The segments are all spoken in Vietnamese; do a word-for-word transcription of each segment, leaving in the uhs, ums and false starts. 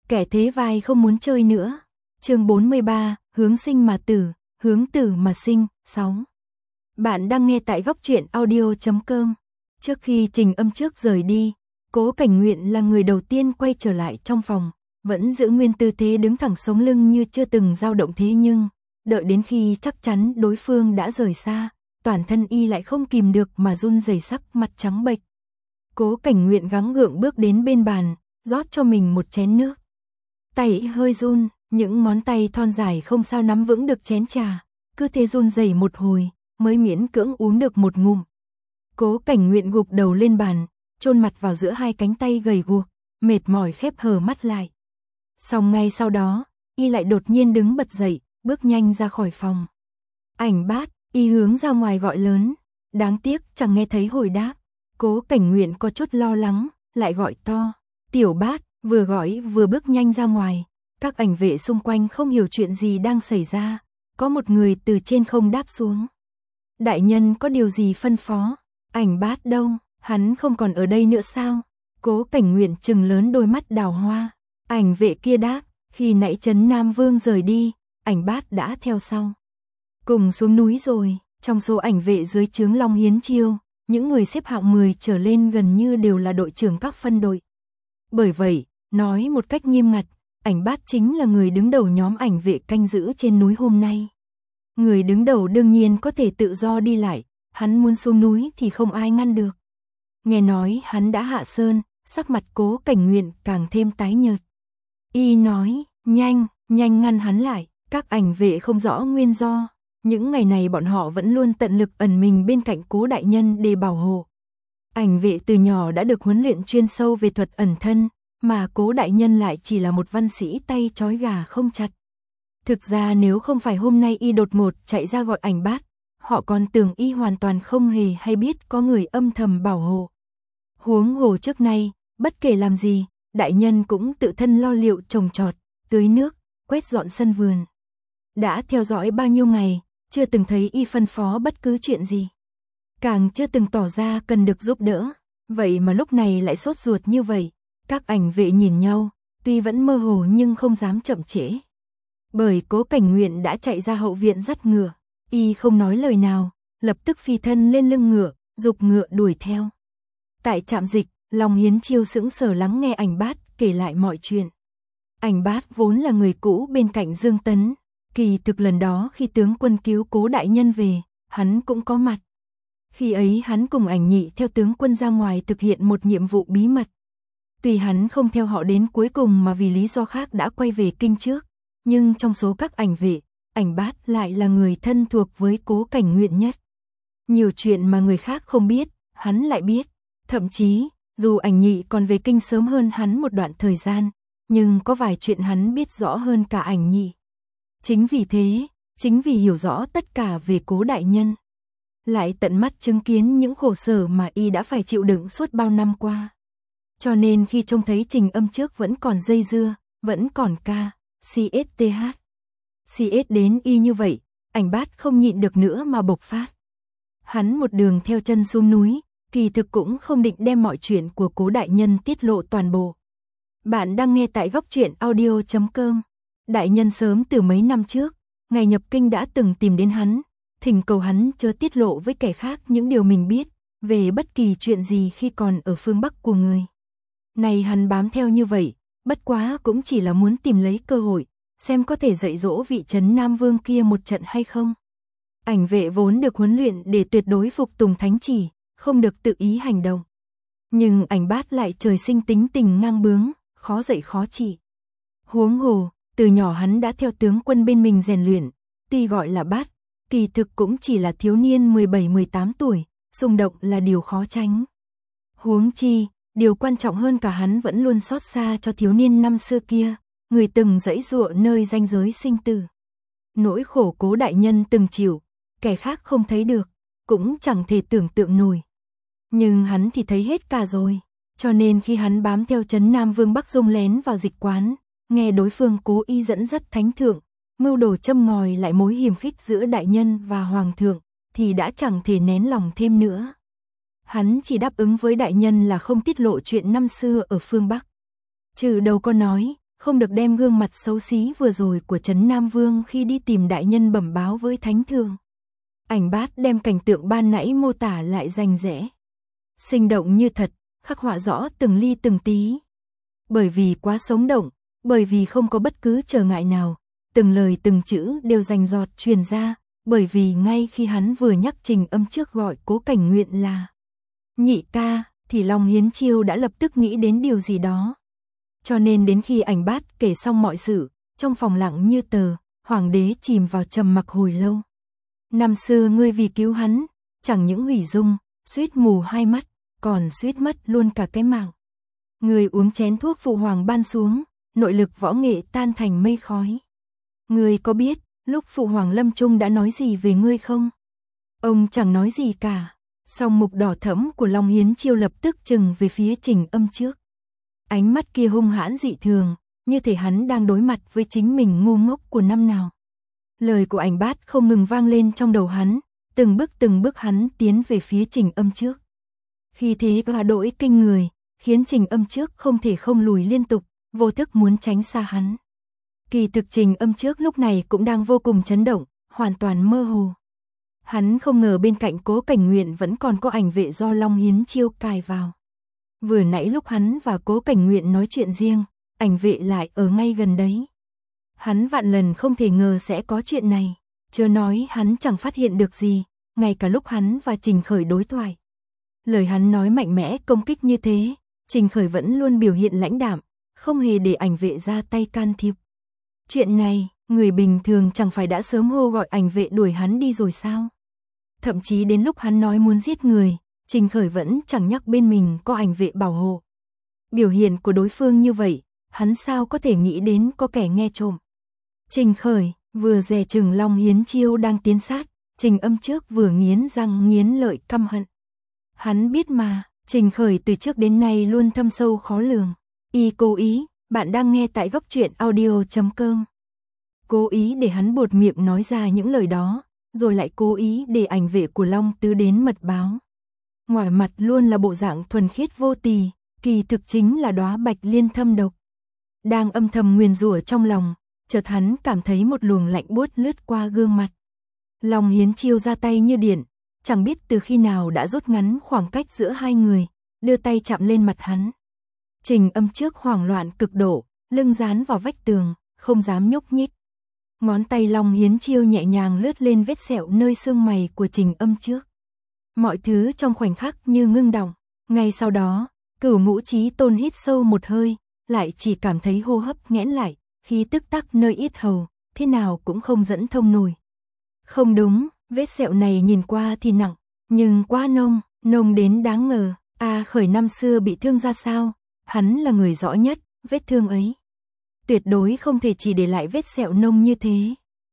Kẻ thế vai không muốn chơi nữa. Chương bốn mươi ba, hướng sinh mà tử, hướng tử mà sinh. sáu. Bạn đang nghe tại góc truyện audio chấm com. Trước khi Trình Âm Trước rời đi, Cố Cảnh Nguyện là người đầu tiên quay trở lại trong phòng, vẫn giữ nguyên tư thế đứng thẳng sống lưng như chưa từng dao động, thế nhưng đợi đến khi chắc chắn đối phương đã rời xa, toàn thân y lại không kìm được mà run rẩy, sắc mặt trắng bệch. Cố Cảnh Nguyện gắng gượng bước đến bên bàn, rót cho mình một chén nước. Tay hơi run, những ngón tay thon dài không sao nắm vững được chén trà, cứ thế run rẩy một hồi, mới miễn cưỡng uống được một ngụm. Cố Cảnh Nguyện gục đầu lên bàn, chôn mặt vào giữa hai cánh tay gầy guộc, mệt mỏi khép hờ mắt lại. Xong ngay sau đó, y lại đột nhiên đứng bật dậy, bước nhanh ra khỏi phòng. Ảnh Bát, y hướng ra ngoài gọi lớn, đáng tiếc chẳng nghe thấy hồi đáp. Cố Cảnh Nguyện có chút lo lắng, lại gọi to, Tiểu Bát, vừa gọi vừa bước nhanh ra ngoài. Các ảnh vệ xung quanh không hiểu chuyện gì đang xảy ra, có một người từ trên không đáp xuống. Đại nhân có điều gì phân phó? Ảnh Bát đâu, hắn không còn ở đây nữa sao? Cố Cảnh Nguyện trừng lớn đôi mắt đào hoa. Ảnh vệ kia đáp, khi nãy Trấn Nam Vương rời đi, Ảnh Bát đã theo sau. Cùng xuống núi rồi. Trong số ảnh vệ dưới trướng Long Hiến Chiêu, những người xếp hạng mười trở lên gần như đều là đội trưởng các phân đội. Bởi vậy, nói một cách nghiêm ngặt, Ảnh Bát chính là người đứng đầu nhóm ảnh vệ canh giữ trên núi hôm nay. Người đứng đầu đương nhiên có thể tự do đi lại, hắn muốn xuống núi thì không ai ngăn được. Nghe nói hắn đã hạ sơn, sắc mặt Cố Cảnh Nguyện càng thêm tái nhợt. Y nói, nhanh, nhanh ngăn hắn lại. Các ảnh vệ không rõ nguyên do. Những ngày này bọn họ vẫn luôn tận lực ẩn mình bên cạnh Cố đại nhân để bảo hộ. Ảnh vệ từ nhỏ đã được huấn luyện chuyên sâu về thuật ẩn thân, mà Cố đại nhân lại chỉ là một văn sĩ tay trói gà không chặt. Thực ra nếu không phải hôm nay y đột ngột chạy ra gọi Ảnh Bát, họ còn tưởng y hoàn toàn không hề hay biết có người âm thầm bảo hộ. Huống hồ trước nay, bất kể làm gì, đại nhân cũng tự thân lo liệu trồng trọt, tưới nước, quét dọn sân vườn. Đã theo dõi bao nhiêu ngày, chưa từng thấy y phân phó bất cứ chuyện gì. Càng chưa từng tỏ ra cần được giúp đỡ, vậy mà lúc này lại sốt ruột như vậy. Các ảnh vệ nhìn nhau, tuy vẫn mơ hồ nhưng không dám chậm trễ. Bởi Cố Cảnh Nguyện đã chạy ra hậu viện dắt ngựa, y không nói lời nào, lập tức phi thân lên lưng ngựa, giục ngựa đuổi theo. Tại trạm dịch, Long Hiến Chiêu sững sờ lắng nghe Ảnh Bát kể lại mọi chuyện. Ảnh Bát vốn là người cũ bên cạnh Dương Tấn, kỳ thực lần đó khi tướng quân cứu Cố đại nhân về, hắn cũng có mặt. Khi ấy hắn cùng Ảnh Nhị theo tướng quân ra ngoài thực hiện một nhiệm vụ bí mật. Tuy hắn không theo họ đến cuối cùng mà vì lý do khác đã quay về kinh trước, nhưng trong số các ảnh vệ, Ảnh Bát lại là người thân thuộc với Cố Cảnh Nguyện nhất. Nhiều chuyện mà người khác không biết, hắn lại biết. Thậm chí, dù Ảnh Nhị còn về kinh sớm hơn hắn một đoạn thời gian, nhưng có vài chuyện hắn biết rõ hơn cả Ảnh Nhị. Chính vì thế, chính vì hiểu rõ tất cả về Cố đại nhân, lại tận mắt chứng kiến những khổ sở mà y đã phải chịu đựng suốt bao năm qua. Cho nên khi trông thấy Trình Âm Trước vẫn còn dây dưa, vẫn còn ca, xê ét tê hát, xê ét đến y như vậy, Ảnh Bát không nhịn được nữa mà bộc phát. Hắn một đường theo chân xuống núi, kỳ thực cũng không định đem mọi chuyện của Cố đại nhân tiết lộ toàn bộ. Bạn đang nghe tại góc truyện audio chấm com. Đại nhân sớm từ mấy năm trước, ngày nhập kinh đã từng tìm đến hắn, thỉnh cầu hắn chớ tiết lộ với kẻ khác những điều mình biết về bất kỳ chuyện gì khi còn ở phương Bắc của người. Này hắn bám theo như vậy, bất quá cũng chỉ là muốn tìm lấy cơ hội, xem có thể dạy dỗ vị Trấn Nam Vương kia một trận hay không. Ảnh vệ vốn được huấn luyện để tuyệt đối phục tùng thánh chỉ, không được tự ý hành động. Nhưng Ảnh Bát lại trời sinh tính tình ngang bướng, khó dạy khó trị. Huống hồ, từ nhỏ hắn đã theo tướng quân bên mình rèn luyện, tuy gọi là Bát, kỳ thực cũng chỉ là thiếu niên mười bảy mười tám tuổi, xung động là điều khó tránh. Huống chi, điều quan trọng hơn cả hắn vẫn luôn xót xa cho thiếu niên năm xưa kia, người từng giãy giụa nơi ranh giới sinh tử. Nỗi khổ Cố đại nhân từng chịu, kẻ khác không thấy được, cũng chẳng thể tưởng tượng nổi. Nhưng hắn thì thấy hết cả rồi, cho nên khi hắn bám theo Trấn Nam Vương Bắc Dung lén vào dịch quán, nghe đối phương cố ý dẫn dắt thánh thượng, mưu đồ châm ngòi lại mối hiềm khích giữa đại nhân và hoàng thượng, thì đã chẳng thể nén lòng thêm nữa. Hắn chỉ đáp ứng với đại nhân là không tiết lộ chuyện năm xưa ở phương Bắc. Trừ đầu có nói, không được đem gương mặt xấu xí vừa rồi của Trấn Nam Vương khi đi tìm đại nhân bẩm báo với Thánh Thượng. Ảnh bát đem cảnh tượng ban nãy mô tả lại rành rẽ, sinh động như thật, khắc họa rõ từng ly từng tí. Bởi vì quá sống động, bởi vì không có bất cứ trở ngại nào, từng lời từng chữ đều rành rọt truyền ra, bởi vì ngay khi hắn vừa nhắc Trình Âm Trước gọi Cố Cảnh Nguyện là nhị ca, thì Long Hiến Chiêu đã lập tức nghĩ đến điều gì đó. Cho nên đến khi Ảnh bát kể xong mọi sự, trong phòng lặng như tờ, hoàng đế chìm vào trầm mặc hồi lâu. Năm xưa ngươi vì cứu hắn, chẳng những hủy dung, suýt mù hai mắt, còn suýt mất luôn cả cái mạng. Ngươi uống chén thuốc phụ hoàng ban xuống, nội lực võ nghệ tan thành mây khói. Ngươi có biết, lúc phụ hoàng lâm chung đã nói gì về ngươi không? Ông chẳng nói gì cả. Song mục đỏ thẫm của Long Hiến Chiêu lập tức trừng về phía Trình Âm Trước. Ánh mắt kia hung hãn dị thường, như thể hắn đang đối mặt với chính mình ngu ngốc của năm nào. Lời của Ảnh bát không ngừng vang lên trong đầu hắn, từng bước từng bước hắn tiến về phía Trình Âm Trước. Khi thế và đổi kinh người, khiến Trình Âm Trước không thể không lùi liên tục, vô thức muốn tránh xa hắn. Kỳ thực Trình Âm Trước lúc này cũng đang vô cùng chấn động, hoàn toàn mơ hồ. Hắn không ngờ bên cạnh Cố Cảnh Nguyện vẫn còn có ảnh vệ do Long Hiến Chiêu cài vào. Vừa nãy lúc hắn và Cố Cảnh Nguyện nói chuyện riêng, ảnh vệ lại ở ngay gần đấy. Hắn vạn lần không thể ngờ sẽ có chuyện này, chưa nói hắn chẳng phát hiện được gì, ngay cả lúc hắn và Trình Khởi đối thoại. Lời hắn nói mạnh mẽ công kích như thế, Trình Khởi vẫn luôn biểu hiện lãnh đạm, không hề để ảnh vệ ra tay can thiệp. Chuyện này, người bình thường chẳng phải đã sớm hô gọi ảnh vệ đuổi hắn đi rồi sao? Thậm chí đến lúc hắn nói muốn giết người, Trình Khởi vẫn chẳng nhắc bên mình có ảnh vệ bảo hộ. Biểu hiện của đối phương như vậy, hắn sao có thể nghĩ đến có kẻ nghe trộm. Trình Khởi vừa dè chừng Long Hiến Chiêu đang tiến sát, Trình Âm Trước vừa nghiến răng nghiến lợi căm hận. Hắn biết mà, Trình Khởi từ trước đến nay luôn thâm sâu khó lường. Y cố ý, bạn đang nghe tại góc truyện audio chấm com. Cố ý để hắn buột miệng nói ra những lời đó, rồi lại cố ý để ảnh vệ của Long Tứ đến mật báo. Ngoài mặt luôn là bộ dạng thuần khiết vô tì, kỳ thực chính là đóa bạch liên thâm độc. Đang âm thầm nguyền rủa trong lòng, chợt hắn cảm thấy một luồng lạnh buốt lướt qua gương mặt. Long Hiến Chiêu ra tay như điện, chẳng biết từ khi nào đã rút ngắn khoảng cách giữa hai người, đưa tay chạm lên mặt hắn. Trình Âm Trước hoảng loạn cực độ, lưng dán vào vách tường, không dám nhúc nhích. Ngón tay Long Hiến Chiêu nhẹ nhàng lướt lên vết sẹo nơi xương mày của Trình Âm Trước. Mọi thứ trong khoảnh khắc như ngưng đọng. Ngay sau đó, Cửu Ngũ Chí Tôn hít sâu một hơi, lại chỉ cảm thấy hô hấp nghẽn lại, khí tức tắc nơi yết hầu, thế nào cũng không dẫn thông nổi. Không đúng, vết sẹo này nhìn qua thì nặng, nhưng quá nông, nông đến đáng ngờ. A Khởi năm xưa bị thương ra sao, hắn là người rõ nhất, vết thương ấy tuyệt đối không thể chỉ để lại vết sẹo nông như thế.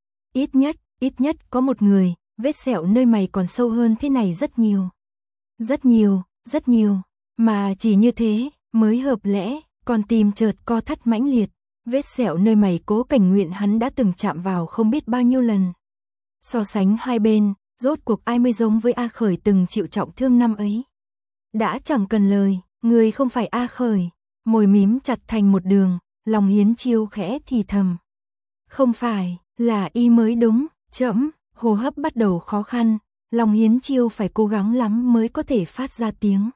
Ít nhất, ít nhất có một người, vết sẹo nơi mày còn sâu hơn thế này rất nhiều. Rất nhiều, rất nhiều, mà chỉ như thế mới hợp lẽ, còn tim chợt co thắt mãnh liệt. Vết sẹo nơi mày Cố Cảnh Nguyện hắn đã từng chạm vào không biết bao nhiêu lần. So sánh hai bên, rốt cuộc ai mới giống với A Khởi từng chịu trọng thương năm ấy. Đã chẳng cần lời, người không phải A Khởi, môi mím chặt thành một đường, Long Hiến Chiêu khẽ thì thầm. Không phải, là y mới đúng, chậm, hô hấp bắt đầu khó khăn, Long Hiến Chiêu phải cố gắng lắm mới có thể phát ra tiếng.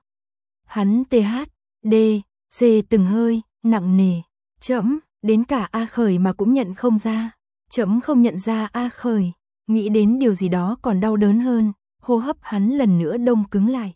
Hắn tê hát, đê, xê từng hơi, nặng nề, chậm, đến cả A Khởi mà cũng nhận không ra, chậm không nhận ra A Khởi, nghĩ đến điều gì đó còn đau đớn hơn, hô hấp hắn lần nữa đông cứng lại.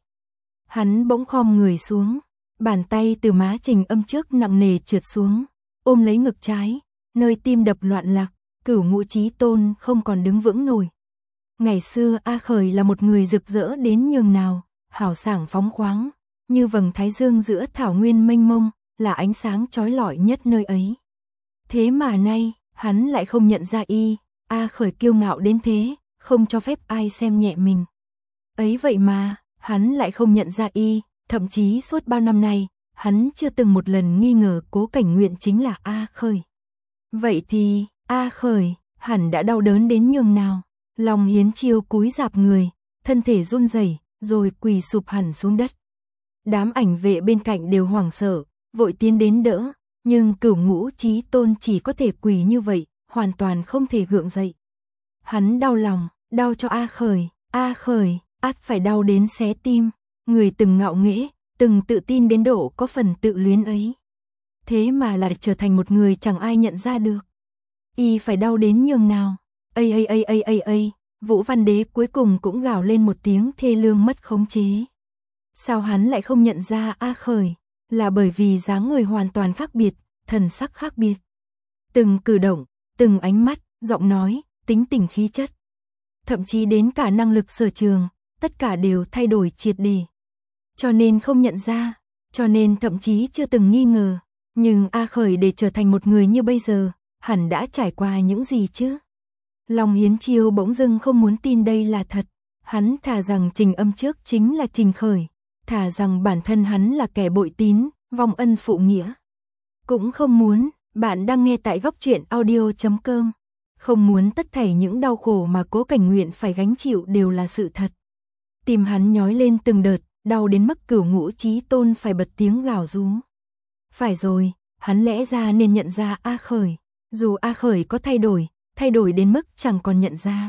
Hắn bỗng khom người xuống, bàn tay từ má Trình Âm Trước nặng nề trượt xuống, ôm lấy ngực trái, nơi tim đập loạn lạc, Cửu Ngũ Chí Tôn không còn đứng vững nổi. Ngày xưa A Khởi là một người rực rỡ đến nhường nào, hào sảng phóng khoáng, như vầng thái dương giữa thảo nguyên mênh mông, là ánh sáng chói lọi nhất nơi ấy. Thế mà nay, hắn lại không nhận ra y, A Khởi kiêu ngạo đến thế, không cho phép ai xem nhẹ mình. Ấy vậy mà, hắn lại không nhận ra y, thậm chí suốt bao năm nay, hắn chưa từng một lần nghi ngờ Cố Cảnh Nguyện chính là A Khởi. Vậy thì, A Khởi, hẳn đã đau đớn đến nhường nào. Long Hiến Chiêu cúi rạp người, thân thể run rẩy, rồi quỳ sụp hẳn xuống đất. Đám ảnh vệ bên cạnh đều hoảng sợ, vội tiến đến đỡ, Nhưng Cửu Ngũ Chí Tôn chỉ có thể quỳ như vậy, hoàn toàn không thể gượng dậy. Hắn đau lòng, đau cho A Khởi, A Khởi, ắt phải đau đến xé tim. Người từng ngạo nghễ, từng tự tin đến độ có phần tự luyến ấy. Thế mà lại trở thành một người chẳng ai nhận ra được. Y phải đau đến nhường nào. Ây ây ây ây ây ây, Vũ Văn Đế cuối cùng cũng gào lên một tiếng thê lương mất khống chế. Sao hắn lại không nhận ra A Khởi? Là bởi vì dáng người hoàn toàn khác biệt, thần sắc khác biệt. Từng cử động, từng ánh mắt, giọng nói, tính tình khí chất. Thậm chí đến cả năng lực sở trường, tất cả đều thay đổi triệt để. Cho nên không nhận ra, cho nên thậm chí chưa từng nghi ngờ. Nhưng A Khởi để trở thành một người như bây giờ, hẳn đã trải qua những gì chứ? Long Hiến Chiêu bỗng dưng không muốn tin đây là thật. Hắn thà rằng Trình Âm trước chính là Trình Khởi, thà rằng bản thân hắn là kẻ bội tín, vong ân phụ nghĩa. Cũng không muốn. Bạn đang nghe tại góc truyện audio chấm com. Không muốn tất thảy những đau khổ mà Cố Cảnh Nguyện phải gánh chịu đều là sự thật. Tim hắn nhói lên từng đợt, đau đến mức Cửu Ngũ Chí Tôn phải bật tiếng gào rú. Phải rồi, hắn lẽ ra nên nhận ra A Khởi. Dù A Khởi có thay đổi, thay đổi đến mức chẳng còn nhận ra.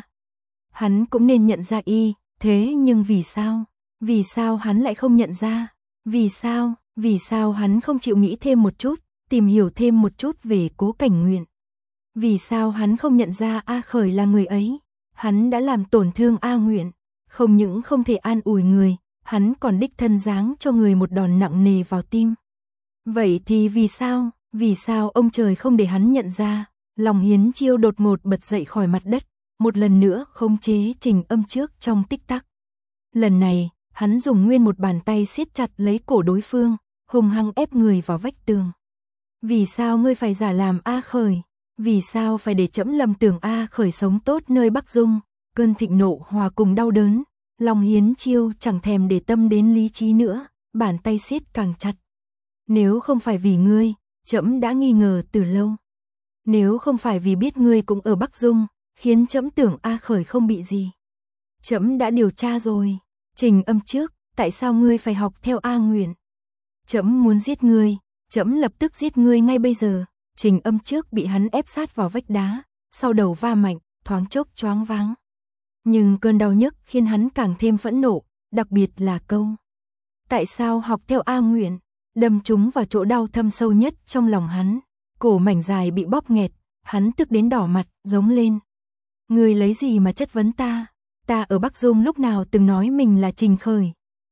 Hắn cũng nên nhận ra y, thế nhưng vì sao? Vì sao hắn lại không nhận ra? Vì sao? Vì sao hắn không chịu nghĩ thêm một chút, tìm hiểu thêm một chút về Cố Cảnh Nguyện? Vì sao hắn không nhận ra A Khởi là người ấy? Hắn đã làm tổn thương A Nguyện, không những không thể an ủi người, hắn còn đích thân giáng cho người một đòn nặng nề vào tim. Vậy thì vì sao? Vì sao ông trời không để hắn nhận ra? Long Hiến Chiêu đột ngột bật dậy khỏi mặt đất, một lần nữa khống chế Trình Âm trước trong tích tắc. Lần này, hắn dùng nguyên một bàn tay siết chặt lấy cổ đối phương, hung hăng ép người vào vách tường. Vì sao ngươi phải giả làm A Khởi? Vì sao phải để trẫm lầm tưởng A Khởi sống tốt nơi Bắc Dung? Cơn thịnh nộ hòa cùng đau đớn, Long Hiến Chiêu chẳng thèm để tâm đến lý trí nữa, bàn tay siết càng chặt. Nếu không phải vì ngươi, trẫm đã nghi ngờ từ lâu. Nếu không phải vì biết ngươi cũng ở Bắc Dung, khiến trẫm tưởng A Khởi không bị gì. Trẫm đã điều tra rồi. Trình Âm trước, tại sao ngươi phải học theo A Nguyện? Trẫm muốn giết ngươi, trẫm lập tức giết ngươi ngay bây giờ. Trình Âm trước bị hắn ép sát vào vách đá, sau đầu va mạnh, thoáng chốc choáng váng. Nhưng cơn đau nhức khiến hắn càng thêm phẫn nộ, đặc biệt là câu: tại sao học theo A Nguyện? Đâm trúng vào chỗ đau thâm sâu nhất trong lòng hắn. Cổ mảnh dài bị bóp nghẹt, hắn tức đến đỏ mặt, giống lên. Ngươi lấy gì mà chất vấn ta? Ta ở Bắc Dung lúc nào từng nói mình là Trình Khởi?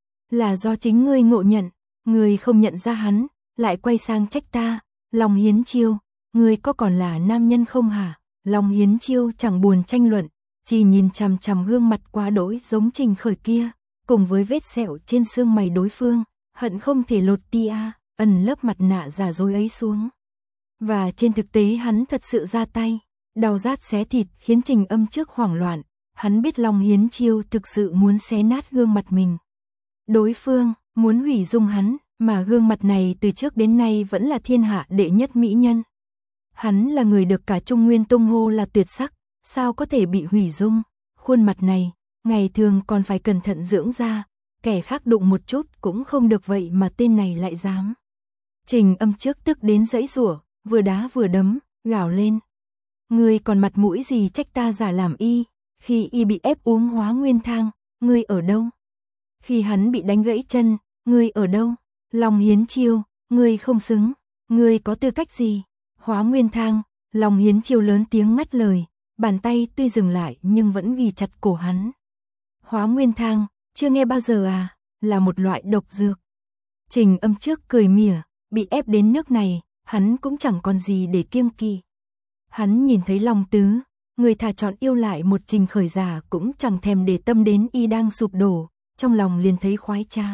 Là do chính ngươi ngộ nhận, ngươi không nhận ra hắn, lại quay sang trách ta. Long Hiến Chiêu, ngươi có còn là nam nhân không hả? Long Hiến Chiêu chẳng buồn tranh luận, chỉ nhìn chằm chằm gương mặt quá đỗi giống Trình Khởi kia, cùng với vết sẹo trên xương mày đối phương, hận không thể lột tia, ẩn lớp mặt nạ giả dối ấy xuống. Và trên thực tế hắn thật sự ra tay, đau rát xé thịt khiến Trình Âm trước hoảng loạn, hắn biết Long Hiến Chiêu thực sự muốn xé nát gương mặt mình. Đối phương muốn hủy dung hắn, mà gương mặt này từ trước đến nay vẫn là thiên hạ đệ nhất mỹ nhân. Hắn là người được cả Trung Nguyên tung hô là tuyệt sắc, sao có thể bị hủy dung? Khuôn mặt này, ngày thường còn phải cẩn thận dưỡng da, kẻ khác đụng một chút cũng không được, vậy mà tên này lại dám. Trình Âm trước tức đến giãy giụa, vừa đá vừa đấm, gào lên. Ngươi còn mặt mũi gì trách ta giả làm y? Khi y bị ép uống hóa nguyên thang, ngươi ở đâu? Khi hắn bị đánh gãy chân, ngươi ở đâu? Long Hiến Chiêu, ngươi không xứng, ngươi có tư cách gì? Hóa nguyên thang, Long Hiến Chiêu lớn tiếng ngắt lời, bàn tay tuy dừng lại nhưng vẫn ghi chặt cổ hắn. Hóa nguyên thang, chưa nghe bao giờ à? Là một loại độc dược. Trình Âm trước cười mỉa, bị ép đến nước này, hắn cũng chẳng còn gì để kiêng kỵ. Hắn nhìn thấy Long Tứ, người thà chọn yêu lại một Trình Khởi giả cũng chẳng thèm để tâm đến y đang sụp đổ, trong lòng liền thấy khoái trá.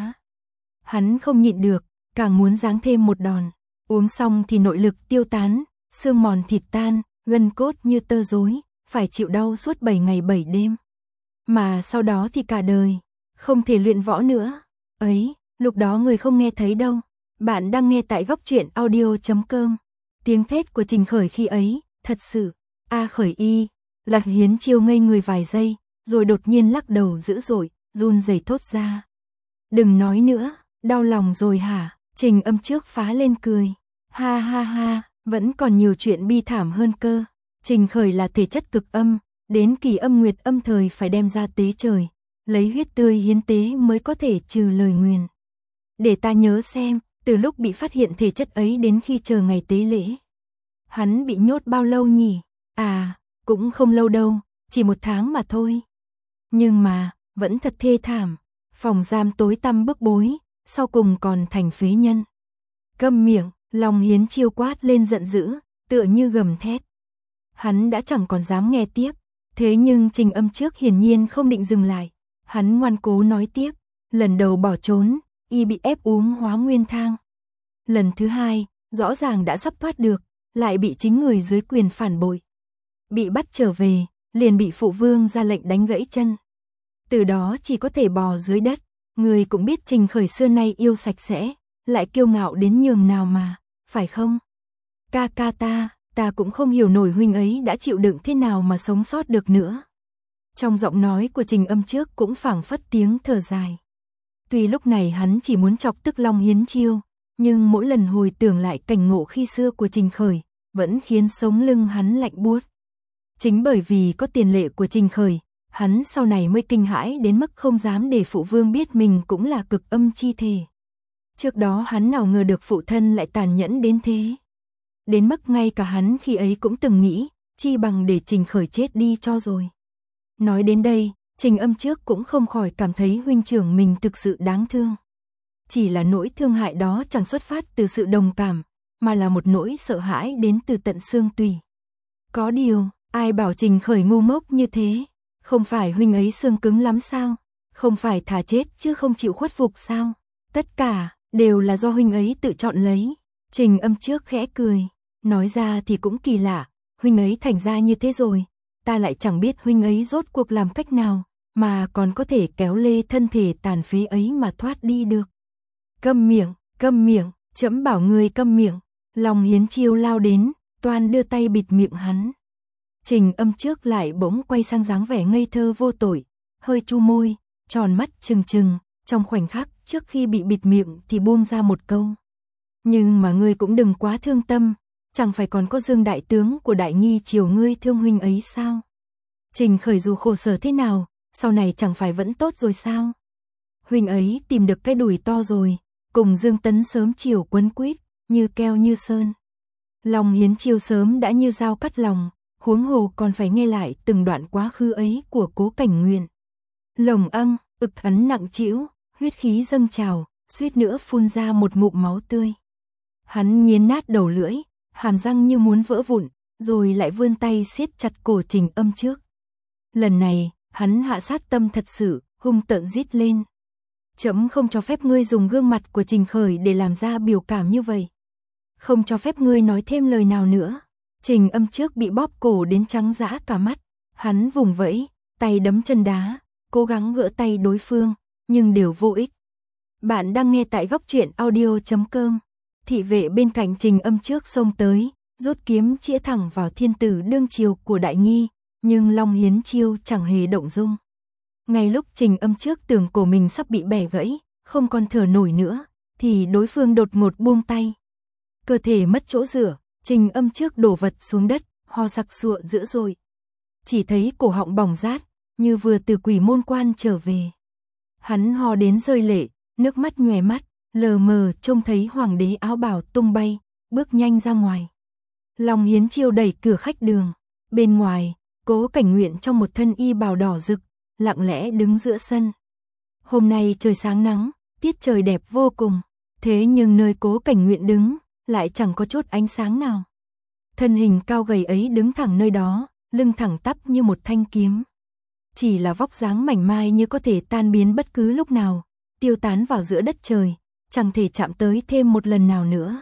Hắn không nhịn được, càng muốn giáng thêm một đòn. Uống xong thì nội lực tiêu tán, xương mòn thịt tan, gân cốt như tơ rối, phải chịu đau suốt bảy ngày bảy đêm. Mà sau đó thì cả đời, không thể luyện võ nữa. Ấy, lúc đó người không nghe thấy đâu. Bạn đang nghe tại góc truyện audio chấm com. Tiếng thét của Trình Khởi khi ấy, thật sự, A Khởi y, Long Hiến Chiêu ngây người vài giây, rồi đột nhiên lắc đầu dữ dội, run rẩy thốt ra. Đừng nói nữa, đau lòng rồi hả? Trình Âm trước phá lên cười. Ha ha ha, vẫn còn nhiều chuyện bi thảm hơn cơ. Trình Khởi là thể chất cực âm, đến kỳ âm nguyệt âm thời phải đem ra tế trời, lấy huyết tươi hiến tế mới có thể trừ lời nguyền. Để ta nhớ xem, từ lúc bị phát hiện thể chất ấy đến khi chờ ngày tế lễ. Hắn bị nhốt bao lâu nhỉ? À, cũng không lâu đâu, chỉ một tháng mà thôi. Nhưng mà, vẫn thật thê thảm, phòng giam tối tăm bức bối, sau cùng còn thành phế nhân. Câm miệng, Long Hiến Chiêu quát lên giận dữ, tựa như gầm thét. Hắn đã chẳng còn dám nghe tiếp, thế nhưng Trình Âm trước hiển nhiên không định dừng lại. Hắn ngoan cố nói tiếp, lần đầu bỏ trốn, y bị ép uống hóa nguyên thang. Lần thứ hai, rõ ràng đã sắp thoát được, lại bị chính người dưới quyền phản bội. Bị bắt trở về, liền bị phụ vương ra lệnh đánh gãy chân. Từ đó chỉ có thể bò dưới đất, người cũng biết Trình Khởi xưa nay yêu sạch sẽ, lại kiêu ngạo đến nhường nào mà, phải không? Ca ca ta, ta cũng không hiểu nổi huynh ấy đã chịu đựng thế nào mà sống sót được nữa. Trong giọng nói của Trình Âm trước cũng phảng phất tiếng thở dài. Tuy lúc này hắn chỉ muốn chọc tức Long Hiến Chiêu, nhưng mỗi lần hồi tưởng lại cảnh ngộ khi xưa của Trình Khởi, vẫn khiến sống lưng hắn lạnh buốt. Chính bởi vì có tiền lệ của Trình Khởi, hắn sau này mới kinh hãi đến mức không dám để phụ vương biết mình cũng là cực âm chi thể. Trước đó hắn nào ngờ được phụ thân lại tàn nhẫn đến thế. Đến mức ngay cả hắn khi ấy cũng từng nghĩ, chi bằng để Trình Khởi chết đi cho rồi. Nói đến đây, Trình Âm trước cũng không khỏi cảm thấy huynh trưởng mình thực sự đáng thương. Chỉ là nỗi thương hại đó chẳng xuất phát từ sự đồng cảm, mà là một nỗi sợ hãi đến từ tận xương tủy. Có điều, ai bảo Trình Khởi ngu ngốc như thế? Không phải huynh ấy xương cứng lắm sao? Không phải thà chết chứ không chịu khuất phục sao? Tất cả đều là do huynh ấy tự chọn lấy. Trình Âm trước khẽ cười, nói ra thì cũng kỳ lạ, huynh ấy thành ra như thế rồi, ta lại chẳng biết huynh ấy rốt cuộc làm cách nào, mà còn có thể kéo lê thân thể tàn phế ấy mà thoát đi được. Câm miệng, câm miệng, trẫm bảo ngươi câm miệng. Long Hiến Chiêu lao đến, toan đưa tay bịt miệng hắn. Trình Âm trước lại bỗng quay sang dáng vẻ ngây thơ vô tội, hơi chu môi, tròn mắt trừng trừng, trong khoảnh khắc trước khi bị bịt miệng thì buông ra một câu. Nhưng mà ngươi cũng đừng quá thương tâm, chẳng phải còn có Dương đại tướng của Đại Nghi triều ngươi thương huynh ấy sao? Trình Khởi dù khổ sở thế nào, sau này chẳng phải vẫn tốt rồi sao? Huynh ấy tìm được cái đùi to rồi, cùng Dương Tấn sớm chiều quấn quýt, như keo như sơn. Long Hiến Chiêu sớm đã như dao cắt lòng, huống hồ còn phải nghe lại từng đoạn quá khứ ấy của Cố Cảnh Nguyện. Lồng âng, ực ấn nặng trĩu, huyết khí dâng trào, suýt nữa phun ra một ngụm máu tươi. Hắn nghiến nát đầu lưỡi, hàm răng như muốn vỡ vụn, rồi lại vươn tay siết chặt cổ Trình Âm trước. Lần này, hắn hạ sát tâm thật sự, hung tợn rít lên. Trẫm không cho phép ngươi dùng gương mặt của Trình Khởi để làm ra biểu cảm như vậy. Không cho phép ngươi nói thêm lời nào nữa. Trình Âm trước bị bóp cổ đến trắng dã cả mắt, hắn vùng vẫy, tay đấm chân đá, cố gắng gỡ tay đối phương, nhưng đều vô ích. Bạn đang nghe tại góc truyện audio chấm com. Thị vệ bên cạnh Trình Âm trước xông tới, rút kiếm chĩa thẳng vào thiên tử đương triều của Đại Nghi, nhưng Long Hiến Chiêu chẳng hề động dung. Ngay lúc Trình Âm trước tưởng cổ mình sắp bị bẻ gãy, không còn thở nổi nữa, thì đối phương đột ngột buông tay. Cơ thể mất chỗ dựa, Trình Âm trước đổ vật xuống đất, ho sặc sụa dữ dội. Chỉ thấy cổ họng bỏng rát, như vừa từ quỷ môn quan trở về. Hắn ho đến rơi lệ, nước mắt nhòe mắt, lờ mờ trông thấy hoàng đế áo bào tung bay, bước nhanh ra ngoài. Long Hiến Chiêu đẩy cửa khách đường, bên ngoài, Cố Cảnh Nguyện trong một thân y bào đỏ rực, lặng lẽ đứng giữa sân. Hôm nay trời sáng nắng, tiết trời đẹp vô cùng, thế nhưng nơi Cố Cảnh Nguyện đứng, lại chẳng có chút ánh sáng nào. Thân hình cao gầy ấy đứng thẳng nơi đó, lưng thẳng tắp như một thanh kiếm. Chỉ là vóc dáng mảnh mai như có thể tan biến bất cứ lúc nào, tiêu tán vào giữa đất trời, chẳng thể chạm tới thêm một lần nào nữa.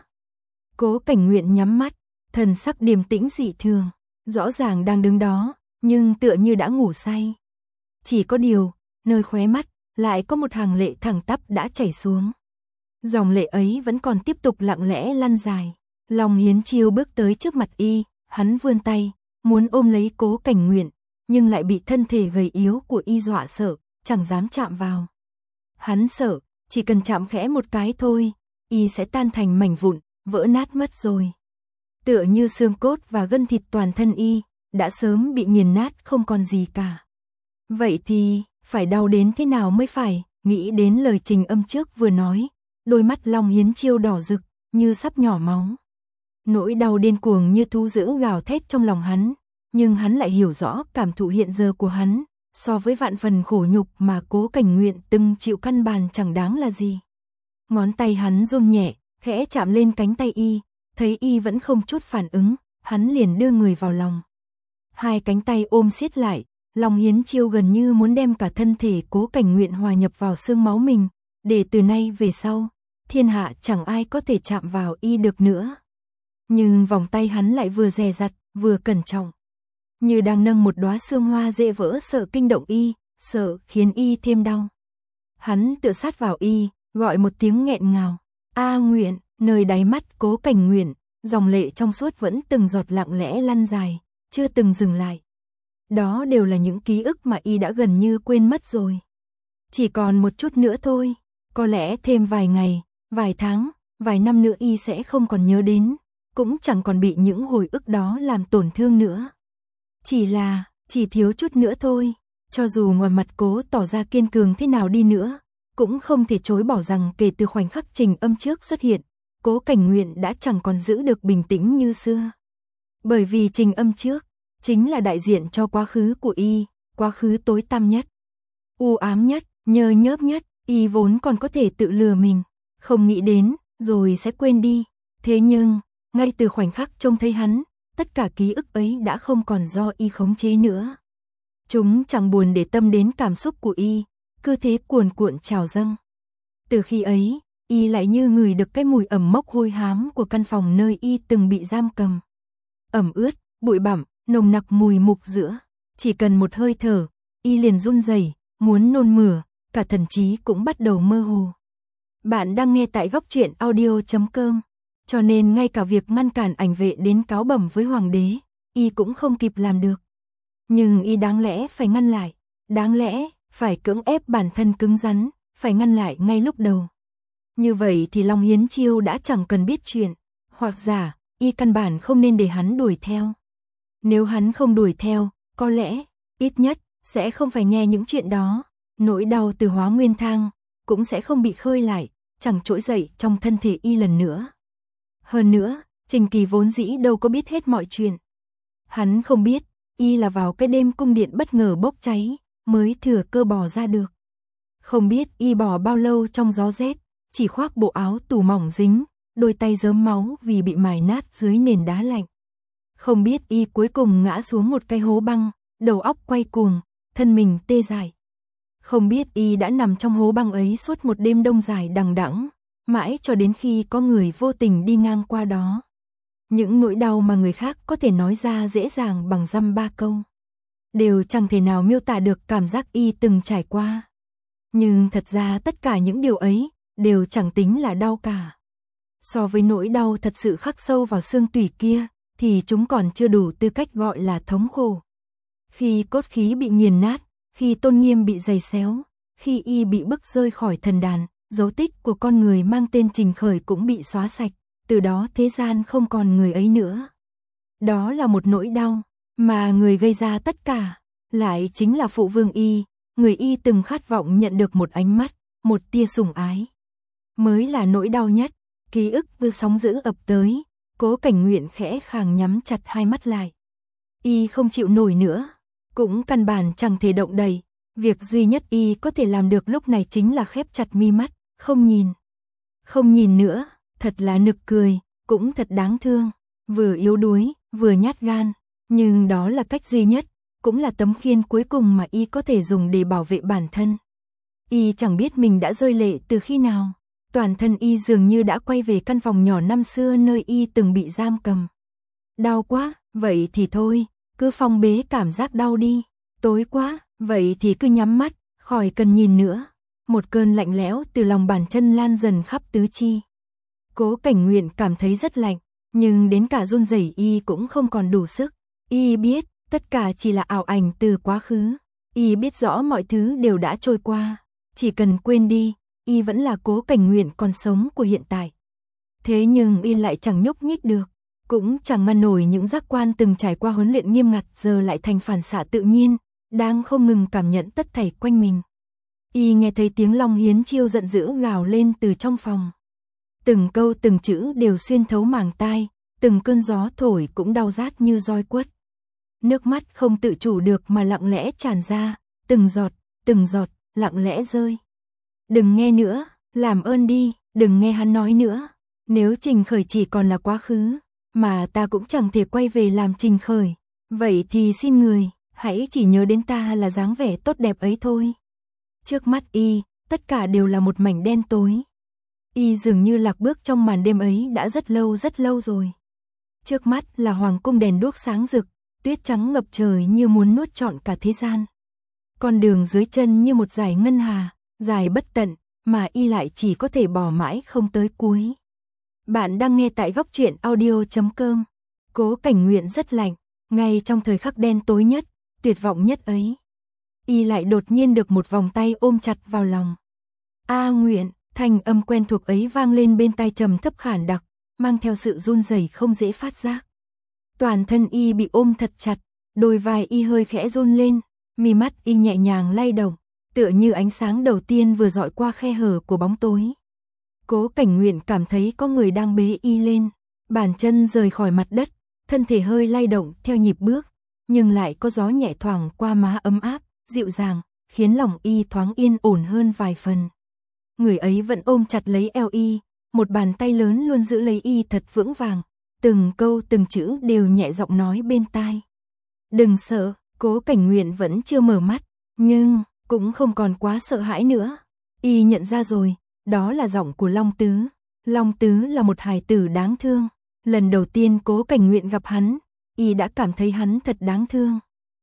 Cố Cảnh Nguyện nhắm mắt, thần sắc điềm tĩnh dị thường, rõ ràng đang đứng đó, nhưng tựa như đã ngủ say. Chỉ có điều, nơi khóe mắt, lại có một hàng lệ thẳng tắp đã chảy xuống. Dòng lệ ấy vẫn còn tiếp tục lặng lẽ lăn dài. Long Hiến Chiêu bước tới trước mặt y, hắn vươn tay, muốn ôm lấy Cố Cảnh Nguyện, nhưng lại bị thân thể gầy yếu của y dọa sợ, chẳng dám chạm vào. Hắn sợ, chỉ cần chạm khẽ một cái thôi, y sẽ tan thành mảnh vụn, vỡ nát mất rồi. Tựa như xương cốt và gân thịt toàn thân y, đã sớm bị nghiền nát không còn gì cả. Vậy thì, phải đau đến thế nào mới phải, nghĩ đến lời Trình Âm trước vừa nói, đôi mắt Long Hiến Chiêu đỏ rực, như sắp nhỏ máu. Nỗi đau điên cuồng như thú dữ gào thét trong lòng hắn, nhưng hắn lại hiểu rõ cảm thụ hiện giờ của hắn, so với vạn phần khổ nhục mà Cố Cảnh Nguyện từng chịu căn bản chẳng đáng là gì. Ngón tay hắn run nhẹ, khẽ chạm lên cánh tay y, thấy y vẫn không chút phản ứng, hắn liền đưa người vào lòng. Hai cánh tay ôm siết lại, Long Hiến Chiêu gần như muốn đem cả thân thể Cố Cảnh Nguyện hòa nhập vào xương máu mình, để từ nay về sau, thiên hạ chẳng ai có thể chạm vào y được nữa. Nhưng vòng tay hắn lại vừa dè dặt, vừa cẩn trọng, như đang nâng một đóa sương hoa dễ vỡ, sợ kinh động y, sợ khiến y thêm đau. Hắn tựa sát vào y, gọi một tiếng nghẹn ngào, "A Nguyện", nơi đáy mắt Cố Cảnh Nguyện, dòng lệ trong suốt vẫn từng giọt lặng lẽ lăn dài, chưa từng dừng lại. Đó đều là những ký ức mà y đã gần như quên mất rồi. Chỉ còn một chút nữa thôi, có lẽ thêm vài ngày, vài tháng, vài năm nữa y sẽ không còn nhớ đến, cũng chẳng còn bị những hồi ức đó làm tổn thương nữa. Chỉ là, chỉ thiếu chút nữa thôi, cho dù ngoài mặt Cố tỏ ra kiên cường thế nào đi nữa, cũng không thể chối bỏ rằng kể từ khoảnh khắc Trình Âm trước xuất hiện, Cố Cảnh Nguyện đã chẳng còn giữ được bình tĩnh như xưa. Bởi vì Trình Âm trước, chính là đại diện cho quá khứ của y, quá khứ tối tăm nhất, u ám nhất, nhơ nhớp nhất, y vốn còn có thể tự lừa mình, không nghĩ đến, rồi sẽ quên đi. Thế nhưng, ngay từ khoảnh khắc trông thấy hắn, tất cả ký ức ấy đã không còn do y khống chế nữa. Chúng chẳng buồn để tâm đến cảm xúc của y, cứ thế cuồn cuộn trào dâng. Từ khi ấy, y lại như ngửi được cái mùi ẩm mốc hôi hám của căn phòng nơi y từng bị giam cầm. Ẩm ướt, bụi bặm, nồng nặc mùi mục giữa, chỉ cần một hơi thở, y liền run rẩy, muốn nôn mửa, cả thần trí cũng bắt đầu mơ hồ. Bạn đang nghe tại góc truyện audio chấm com, cho nên ngay cả việc ngăn cản ảnh vệ đến cáo bẩm với hoàng đế, y cũng không kịp làm được. Nhưng y đáng lẽ phải ngăn lại, đáng lẽ phải cưỡng ép bản thân cứng rắn, phải ngăn lại ngay lúc đầu. Như vậy thì Long Hiến Chiêu đã chẳng cần biết chuyện, hoặc giả, y căn bản không nên để hắn đuổi theo. Nếu hắn không đuổi theo, có lẽ, ít nhất, sẽ không phải nghe những chuyện đó, nỗi đau từ Hóa Nguyên Thang, cũng sẽ không bị khơi lại, chẳng trỗi dậy trong thân thể y lần nữa. Hơn nữa, Trình Kỳ vốn dĩ đâu có biết hết mọi chuyện. Hắn không biết, y là vào cái đêm cung điện bất ngờ bốc cháy, mới thừa cơ bò ra được. Không biết y bò bao lâu trong gió rét, chỉ khoác bộ áo tù mỏng dính, đôi tay rớm máu vì bị mài nát dưới nền đá lạnh. Không biết y cuối cùng ngã xuống một cái hố băng, đầu óc quay cuồng, thân mình tê dại. Không biết y đã nằm trong hố băng ấy suốt một đêm đông dài đằng đẵng, mãi cho đến khi có người vô tình đi ngang qua đó. Những nỗi đau mà người khác có thể nói ra dễ dàng bằng dăm ba câu, đều chẳng thể nào miêu tả được cảm giác y từng trải qua. Nhưng thật ra tất cả những điều ấy, đều chẳng tính là đau cả. So với nỗi đau thật sự khắc sâu vào xương tủy kia, thì chúng còn chưa đủ tư cách gọi là thống khổ. Khi cốt khí bị nghiền nát, khi tôn nghiêm bị giày xéo, khi y bị bức rơi khỏi thần đàn, dấu tích của con người mang tên Trình Khởi cũng bị xóa sạch, từ đó thế gian không còn người ấy nữa. Đó là một nỗi đau, mà người gây ra tất cả, lại chính là phụ vương y, người y từng khát vọng nhận được một ánh mắt, một tia sủng ái. Mới là nỗi đau nhất, ký ức như sóng dữ ập tới, Cố Cảnh Nguyện khẽ khàng nhắm chặt hai mắt lại. Y không chịu nổi nữa, cũng căn bản chẳng thể động đậy, việc duy nhất y có thể làm được lúc này chính là khép chặt mi mắt, không nhìn. Không nhìn nữa, thật là nực cười, cũng thật đáng thương, vừa yếu đuối, vừa nhát gan, nhưng đó là cách duy nhất, cũng là tấm khiên cuối cùng mà y có thể dùng để bảo vệ bản thân. Y chẳng biết mình đã rơi lệ từ khi nào, toàn thân y dường như đã quay về căn phòng nhỏ năm xưa nơi y từng bị giam cầm. Đau quá, vậy thì thôi, cứ phong bế cảm giác đau đi. Tối quá, vậy thì cứ nhắm mắt, khỏi cần nhìn nữa. Một cơn lạnh lẽo từ lòng bàn chân lan dần khắp tứ chi. Cố Cảnh Nguyện cảm thấy rất lạnh, nhưng đến cả run rẩy y cũng không còn đủ sức. Y biết, tất cả chỉ là ảo ảnh từ quá khứ. Y biết rõ mọi thứ đều đã trôi qua, chỉ cần quên đi, y vẫn là Cố Cảnh Nguyện còn sống của hiện tại. Thế nhưng y lại chẳng nhúc nhích được, cũng chẳng ngăn nổi những giác quan từng trải qua huấn luyện nghiêm ngặt giờ lại thành phản xạ tự nhiên, đang không ngừng cảm nhận tất thảy quanh mình. Y nghe thấy tiếng Long Hiến Chiêu giận dữ gào lên từ trong phòng. Từng câu từng chữ đều xuyên thấu màng tai, từng cơn gió thổi cũng đau rát như roi quất. Nước mắt không tự chủ được mà lặng lẽ tràn ra, từng giọt, từng giọt, lặng lẽ rơi. Đừng nghe nữa, làm ơn đi, đừng nghe hắn nói nữa. Nếu Trình Khởi chỉ còn là quá khứ, mà ta cũng chẳng thể quay về làm Trình Khởi, vậy thì xin người, hãy chỉ nhớ đến ta là dáng vẻ tốt đẹp ấy thôi. Trước mắt y, tất cả đều là một mảnh đen tối. Y dường như lạc bước trong màn đêm ấy đã rất lâu rất lâu rồi. Trước mắt là hoàng cung đèn đuốc sáng rực, tuyết trắng ngập trời như muốn nuốt trọn cả thế gian. Con đường dưới chân như một dải ngân hà, dài bất tận, mà y lại chỉ có thể bỏ mãi không tới cuối. Bạn đang nghe tại góc truyện audio chấm com. Cố Cảnh Nguyện rất lạnh, ngay trong thời khắc đen tối nhất, tuyệt vọng nhất ấy. Y lại đột nhiên được một vòng tay ôm chặt vào lòng. A Nguyện, thanh âm quen thuộc ấy vang lên bên tai trầm thấp khản đặc, mang theo sự run rẩy không dễ phát giác. Toàn thân y bị ôm thật chặt, đôi vai y hơi khẽ run lên, mi mắt y nhẹ nhàng lay động, tựa như ánh sáng đầu tiên vừa dọi qua khe hở của bóng tối. Cố Cảnh Nguyện cảm thấy có người đang bế y lên, bàn chân rời khỏi mặt đất, thân thể hơi lay động theo nhịp bước, nhưng lại có gió nhẹ thoảng qua má ấm áp, dịu dàng, khiến lòng y thoáng yên ổn hơn vài phần. Người ấy vẫn ôm chặt lấy eo y, một bàn tay lớn luôn giữ lấy y thật vững vàng, từng câu từng chữ đều nhẹ giọng nói bên tai. Đừng sợ, Cố Cảnh Nguyện vẫn chưa mở mắt, nhưng cũng không còn quá sợ hãi nữa. Y nhận ra rồi, đó là giọng của Long Tứ. Long Tứ là một hài tử đáng thương. Lần đầu tiên Cố Cảnh Nguyện gặp hắn, y đã cảm thấy hắn thật đáng thương.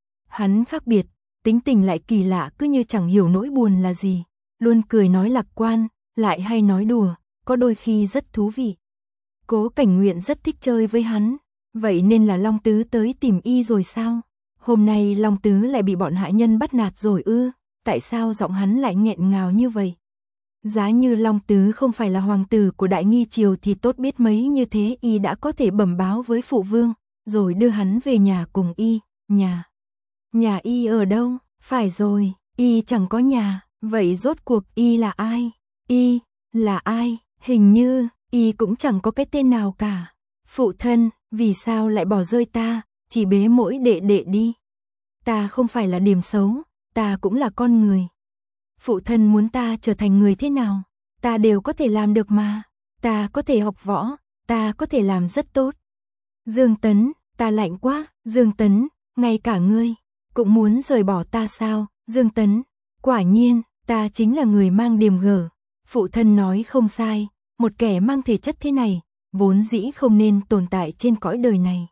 Hắn khác biệt, tính tình lại kỳ lạ, cứ như chẳng hiểu nỗi buồn là gì, luôn cười nói lạc quan, lại hay nói đùa, có đôi khi rất thú vị. Cố Cảnh Nguyện rất thích chơi với hắn, vậy nên là Long Tứ tới tìm y rồi sao? Hôm nay Long Tứ lại bị bọn hạ nhân bắt nạt rồi ư? Tại sao giọng hắn lại nghẹn ngào như vậy? Giá như Long Tứ không phải là hoàng tử của Đại Nghi Triều thì tốt biết mấy, như thế y đã có thể bẩm báo với phụ vương, rồi đưa hắn về nhà cùng y. Nhà? Nhà y ở đâu? Phải rồi, y chẳng có nhà, vậy rốt cuộc y là ai? Y là ai? Hình như y cũng chẳng có cái tên nào cả. Phụ thân, vì sao lại bỏ rơi ta, chỉ bế mỗi đệ đệ đi? Ta không phải là điểm xấu, ta cũng là con người. Phụ thân muốn ta trở thành người thế nào, ta đều có thể làm được mà. Ta có thể học võ, ta có thể làm rất tốt. Dương Tấn, ta lạnh quá. Dương Tấn, ngay cả ngươi cũng muốn rời bỏ ta sao? Dương Tấn, quả nhiên, ta chính là người mang điềm gở. Phụ thân nói không sai, một kẻ mang thể chất thế này, vốn dĩ không nên tồn tại trên cõi đời này.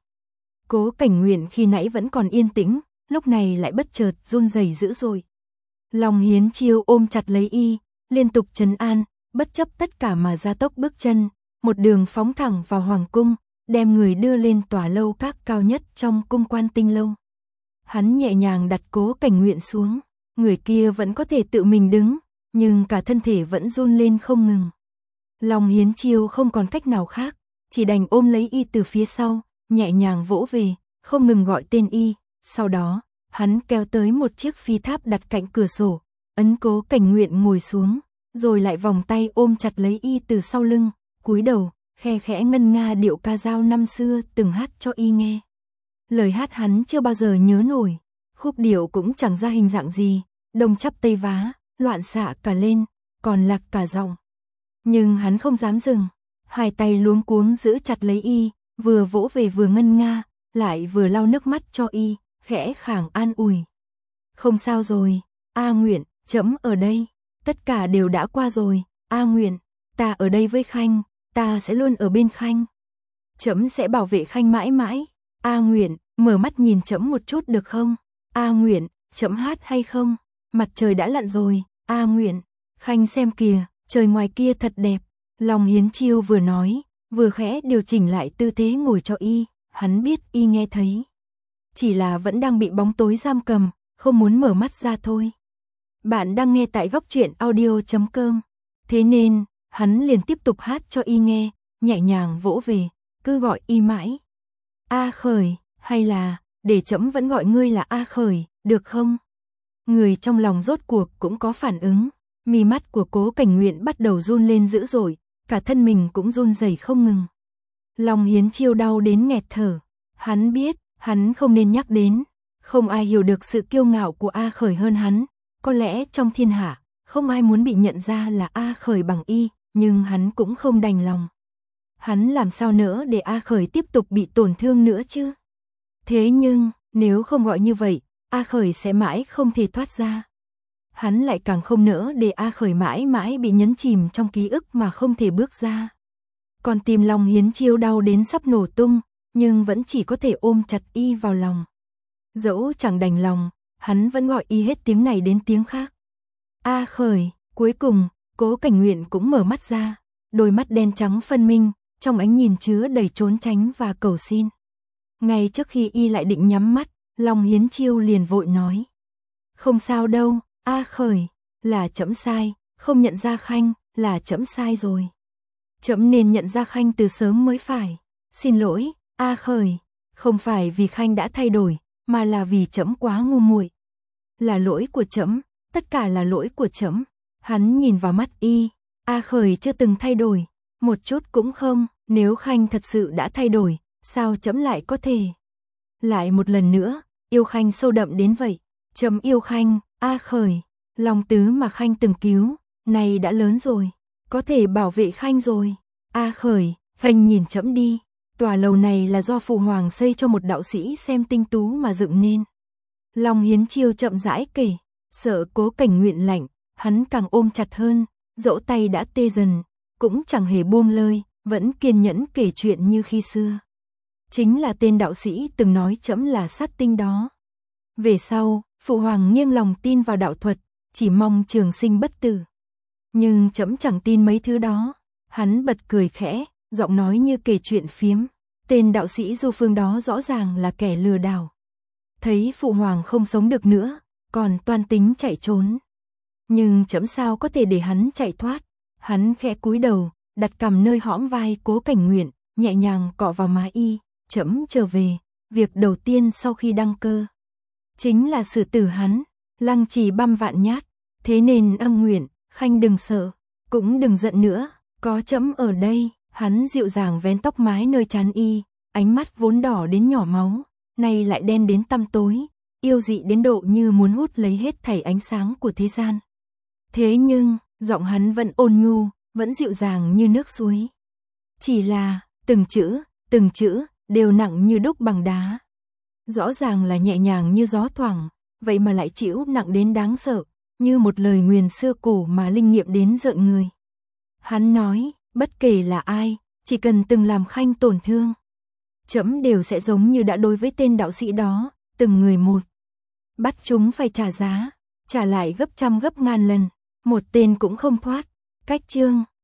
Cố Cảnh Nguyện khi nãy vẫn còn yên tĩnh, lúc này lại bất chợt run rẩy dữ dội. Long Hiến Chiêu ôm chặt lấy y, liên tục trấn an, bất chấp tất cả mà gia tốc bước chân, một đường phóng thẳng vào hoàng cung, đem người đưa lên tòa lâu các cao nhất trong cung Quan Tinh lâu. Hắn nhẹ nhàng đặt Cố Cảnh Nguyện xuống, người kia vẫn có thể tự mình đứng, nhưng cả thân thể vẫn run lên không ngừng. Long Hiến Chiêu không còn cách nào khác, chỉ đành ôm lấy y từ phía sau, nhẹ nhàng vỗ về, không ngừng gọi tên y. Sau đó, hắn kéo tới một chiếc phi tháp đặt cạnh cửa sổ, ấn Cố Cảnh Nguyện ngồi xuống, rồi lại vòng tay ôm chặt lấy y từ sau lưng, cúi đầu, khe khẽ ngân nga điệu ca dao năm xưa từng hát cho y nghe. Lời hát hắn chưa bao giờ nhớ nổi, khúc điệu cũng chẳng ra hình dạng gì, đông chắp tây vá, loạn xạ cả lên, còn lạc cả giọng. Nhưng hắn không dám dừng, hai tay luống cuống giữ chặt lấy y, vừa vỗ về vừa ngân nga, lại vừa lau nước mắt cho y, khẽ khàng an ủi. Không sao rồi, A Nguyện, trẫm ở đây, tất cả đều đã qua rồi, A Nguyện, ta ở đây với Khanh, ta sẽ luôn ở bên Khanh. Trẫm sẽ bảo vệ Khanh mãi mãi. A Nguyện, mở mắt nhìn trẫm một chút được không? A Nguyện, trẫm hát hay không? Mặt trời đã lặn rồi, A Nguyện, Khanh xem kìa, trời ngoài kia thật đẹp. Long Hiến Chiêu vừa nói, vừa khẽ điều chỉnh lại tư thế ngồi cho y, hắn biết y nghe thấy. Chỉ là vẫn đang bị bóng tối giam cầm, không muốn mở mắt ra thôi. Bạn đang nghe tại góc truyện audio chấm com. Thế nên, hắn liền tiếp tục hát cho y nghe, nhẹ nhàng vỗ về, cứ gọi y mãi. A Khởi, hay là, để trẫm vẫn gọi ngươi là A Khởi, được không? Người trong lòng rốt cuộc cũng có phản ứng, mí mắt của Cố Cảnh Nguyện bắt đầu run lên dữ dội, cả thân mình cũng run rẩy không ngừng. Long Hiến Chiêu đau đến nghẹt thở, hắn biết, hắn không nên nhắc đến, không ai hiểu được sự kiêu ngạo của A Khởi hơn hắn, có lẽ trong thiên hạ, không ai muốn bị nhận ra là A Khởi bằng y, nhưng hắn cũng không đành lòng. Hắn làm sao nữa để A Khởi tiếp tục bị tổn thương nữa chứ? Thế nhưng, nếu không gọi như vậy, A Khởi sẽ mãi không thể thoát ra. Hắn lại càng không nỡ để A Khởi mãi mãi bị nhấn chìm trong ký ức mà không thể bước ra. Còn tim Long Hiến Chiêu đau đến sắp nổ tung, nhưng vẫn chỉ có thể ôm chặt y vào lòng. Dẫu chẳng đành lòng, hắn vẫn gọi y hết tiếng này đến tiếng khác. A Khởi, cuối cùng, Cố Cảnh Nguyện cũng mở mắt ra, đôi mắt đen trắng phân minh, trong ánh nhìn chứa đầy trốn tránh và cầu xin. Ngay trước khi y lại định nhắm mắt, Long Hiến Chiêu liền vội nói. Không sao đâu, A Khởi, là trẫm sai, không nhận ra Khanh, là trẫm sai rồi. Trẫm nên nhận ra Khanh từ sớm mới phải. Xin lỗi, A Khởi, không phải vì Khanh đã thay đổi, mà là vì trẫm quá ngu muội. Là lỗi của trẫm, tất cả là lỗi của trẫm. Hắn nhìn vào mắt y, A Khởi chưa từng thay đổi, một chút cũng không, nếu Khanh thật sự đã thay đổi, sao trẫm lại có thể? Lại một lần nữa, yêu Khanh sâu đậm đến vậy, trẫm yêu Khanh, A Khởi, lòng tứ mà Khanh từng cứu, này đã lớn rồi, có thể bảo vệ Khanh rồi. A Khởi, Khanh nhìn trẫm đi, tòa lầu này là do phụ hoàng xây cho một đạo sĩ xem tinh tú mà dựng nên. Long Hiến Chiêu chậm rãi kể, sợ Cố Cảnh Nguyện lạnh, hắn càng ôm chặt hơn, dẫu tay đã tê dần, cũng chẳng hề buông lơi, vẫn kiên nhẫn kể chuyện như khi xưa. Chính là tên đạo sĩ từng nói trẫm là sát tinh đó. Về sau, phụ hoàng nghiêng lòng tin vào đạo thuật, chỉ mong trường sinh bất tử. Nhưng trẫm chẳng tin mấy thứ đó. Hắn bật cười khẽ, giọng nói như kể chuyện phiếm. Tên đạo sĩ Du Phương đó rõ ràng là kẻ lừa đảo. Thấy phụ hoàng không sống được nữa, còn toan tính chạy trốn. Nhưng trẫm sao có thể để hắn chạy thoát. Hắn khẽ cúi đầu, đặt cằm nơi hõm vai Cố Cảnh Nguyện, nhẹ nhàng cọ vào má y. Trẫm trở về, việc đầu tiên sau khi đăng cơ chính là xử tử hắn, lăng trì băm vạn nhát. Thế nên âm nguyện, Khanh đừng sợ, cũng đừng giận nữa, có trẫm ở đây. Hắn dịu dàng vén tóc mái nơi trán y, ánh mắt vốn đỏ đến nhỏ máu, nay lại đen đến tăm tối, yêu dị đến độ như muốn hút lấy hết thảy ánh sáng của thế gian. Thế nhưng, giọng hắn vẫn ôn nhu, vẫn dịu dàng như nước suối. Chỉ là, từng chữ, từng chữ, đều nặng như đúc bằng đá. Rõ ràng là nhẹ nhàng như gió thoảng, vậy mà lại chịu nặng đến đáng sợ, như một lời nguyền xưa cổ mà linh nghiệm đến rợn người. Hắn nói, bất kể là ai, chỉ cần từng làm Khanh tổn thương, trẫm đều sẽ giống như đã đối với tên đạo sĩ đó, từng người một. Bắt chúng phải trả giá, trả lại gấp trăm gấp ngàn lần, một tên cũng không thoát. Cách chương